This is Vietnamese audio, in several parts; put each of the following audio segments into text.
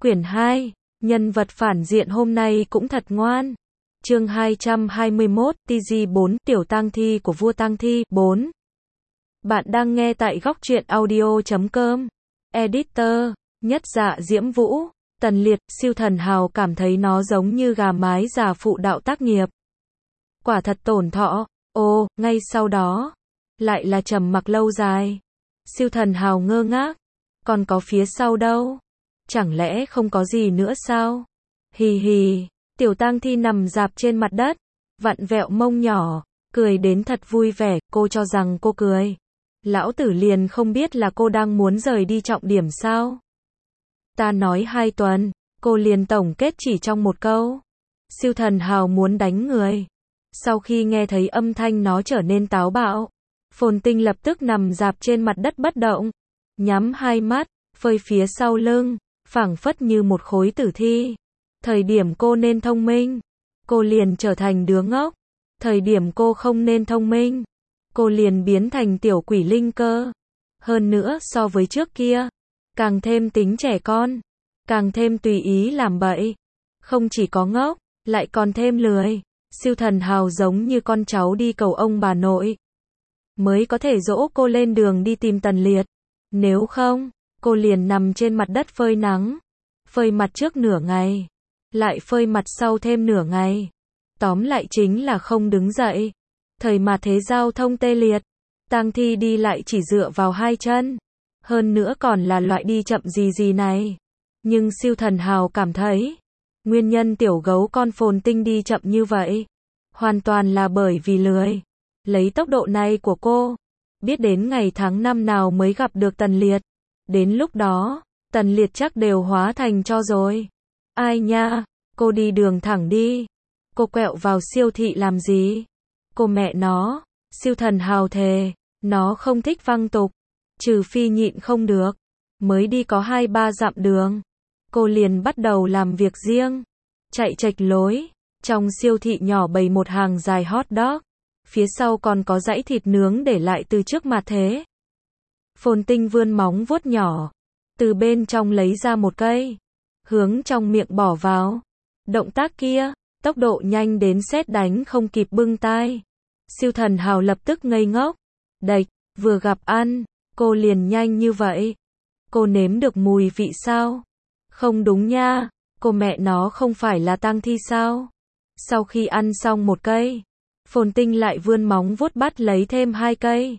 Quyển 2, nhân vật phản diện hôm nay cũng thật ngoan. Chương 221, TG4, Tiểu tang thi của vua tang thi, 4. Bạn đang nghe tại góc truyện audio.com. Editor, Nhất Dạ Diễm Vũ, Tần Liệt, Siêu Thần Hào cảm thấy nó giống như gà mái già phụ đạo tác nghiệp. Quả thật tổn thọ. Ồ, ngay sau đó, lại là trầm mặc lâu dài. Siêu Thần Hào ngơ ngác. Còn có phía sau đâu? Chẳng lẽ không có gì nữa sao? Hì hì, tiểu tang thi nằm rạp trên mặt đất, vặn vẹo mông nhỏ, cười đến thật vui vẻ, cô cho rằng cô cười. Lão tử liền không biết là cô đang muốn rời đi trọng điểm sao? Ta nói 2 tuần, cô liền tổng kết chỉ trong một câu. Siêu Thần Hào muốn đánh người. Sau khi nghe thấy âm thanh nó trở nên táo bạo, Phồn Tinh lập tức nằm rạp trên mặt đất bất động, nhắm hai mắt, phơi phía sau lưng, phảng phất như một khối tử thi. Thời điểm cô nên thông minh, cô liền trở thành đứa ngốc. Thời điểm cô không nên thông minh, cô liền biến thành tiểu quỷ linh cơ. Hơn nữa so với trước kia, càng thêm tính trẻ con, càng thêm tùy ý làm bậy. Không chỉ có ngốc, lại còn thêm lười. Siêu Thần Hào giống như con cháu đi cầu ông bà nội, mới có thể dỗ cô lên đường đi tìm Tần Liệt. Nếu không, cô liền nằm trên mặt đất phơi nắng. Phơi mặt trước nửa ngày, lại phơi mặt sau thêm nửa ngày. Tóm lại chính là không đứng dậy. Thời mà thế giao thông tê liệt, tang thi đi lại chỉ dựa vào 2 chân. Hơn nữa còn là loại đi chậm gì này. Nhưng Siêu Thần Hào cảm thấy, nguyên nhân tiểu gấu con Phồn Tinh đi chậm như vậy, hoàn toàn là bởi vì lười. Lấy tốc độ này của cô, biết đến ngày tháng năm nào mới gặp được Tần Liệt. Đến lúc đó, Tần Liệt chắc đều hóa thành tro rồi. Ai nha, cô đi đường thẳng đi. Cô quẹo vào siêu thị làm gì? Cô mẹ nó, Siêu Thần Hào thề, nó không thích văng tục. Trừ phi nhịn không được, mới đi có 2-3 dặm đường, cô liền bắt đầu làm việc riêng. Chạy chệch lối, trong siêu thị nhỏ bày một hàng dài hot dog. Phía sau còn có dãy thịt nướng để lại từ trước mà thế. Phồn Tinh vươn móng vuốt nhỏ, từ bên trong lấy ra một cây, hướng trong miệng bỏ vào. Động tác kia, tốc độ nhanh đến sét đánh không kịp bưng tai. Siêu Thần Hào lập tức ngây ngốc. Đệch, vừa gặp ăn, cô liền nhanh như vậy. Cô nếm được mùi vị sao? Không đúng nha, cô mẹ nó không phải là tang thi sao? Sau khi ăn xong một cây, Phồn Tinh lại vươn móng vuốt bắt lấy thêm 2 cây.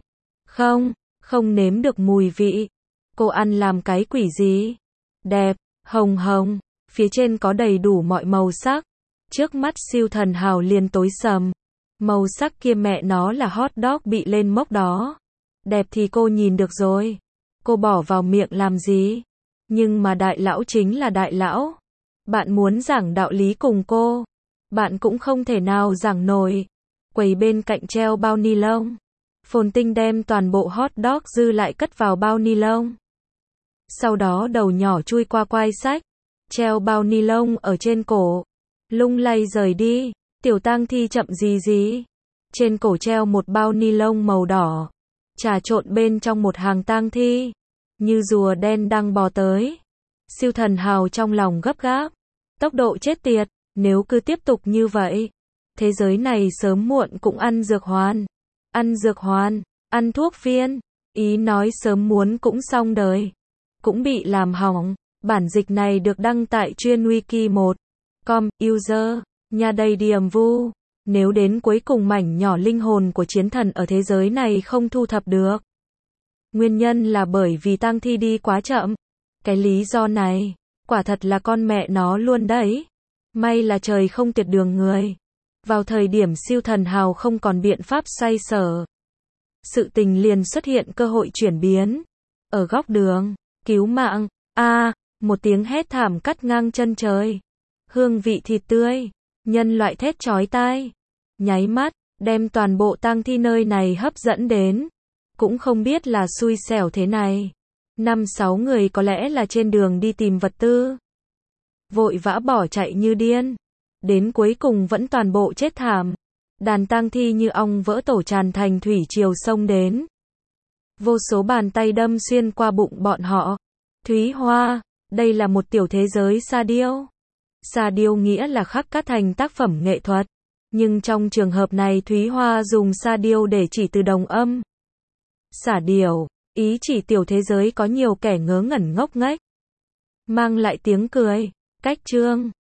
Không nếm được mùi vị. Cô ăn làm cái quỷ gì? Đẹp, hồng hồng, phía trên có đầy đủ mọi màu sắc. Trước mắt Siêu Thần Hào liền tối sầm. Màu sắc kia mẹ nó là hot dog bị lên mốc đó. Đẹp thì cô nhìn được rồi. Cô bỏ vào miệng làm gì? Nhưng mà đại lão chính là đại lão. Bạn muốn giảng đạo lý cùng cô, bạn cũng không thể nào giảng nổi. Quầy bên cạnh treo bao ni lông. Phồn Tinh đem toàn bộ hot dog dư lại cất vào bao ni lông. Sau đó đầu nhỏ chui qua quai sách, treo bao ni lông ở trên cổ, lung lay rời đi. Tiểu tang thi chậm gì. Trên cổ treo một bao ni lông màu đỏ, trà trộn bên trong một hàng tang thi, như rùa đen đang bò tới. Siêu Thần Hào trong lòng gấp gáp. Tốc độ chết tiệt, nếu cứ tiếp tục như vậy, thế giới này sớm muộn cũng ăn dược hoàn. Ăn dược hoàn, ăn thuốc phiên, ý nói sớm muốn cũng xong đời. Cũng bị làm hỏng. Bản dịch này được đăng tại chuyên wiki 1.com, user, nhà đầy điềm vu. Nếu đến cuối cùng mảnh nhỏ linh hồn của chiến thần ở thế giới này không thu thập được, nguyên nhân là bởi vì tang thi đi quá chậm. Cái lý do này, quả thật là con mẹ nó luôn đấy. May là trời không tuyệt đường người. Vào thời điểm Siêu Thần Hào không còn biện pháp xoay sở, sự tình liền xuất hiện cơ hội chuyển biến. Ở góc đường, cứu mạng, một tiếng hét thảm cắt ngang chân trời. Hương vị thịt tươi, nhân loại thét chói tai, nháy mắt, đem toàn bộ tang thi nơi này hấp dẫn đến. Cũng không biết là xui xẻo thế này. 5-6 người có lẽ là trên đường đi tìm vật tư, vội vã bỏ chạy như điên. Đến cuối cùng vẫn toàn bộ chết thảm. Đàn tang thi như ong vỡ tổ tràn thành thủy triều xông đến. Vô số bàn tay đâm xuyên qua bụng bọn họ. Thúy Hoa, Đây là một tiểu thế giới sa điêu. Sa điêu nghĩa là khắc cắt thành tác phẩm nghệ thuật. Nhưng trong trường hợp này Thúy Hoa dùng sa điêu để chỉ từ đồng âm. Xả điểu, ý chỉ tiểu thế giới có nhiều kẻ ngớ ngẩn ngốc nghếch. Mang lại tiếng cười. Cách chương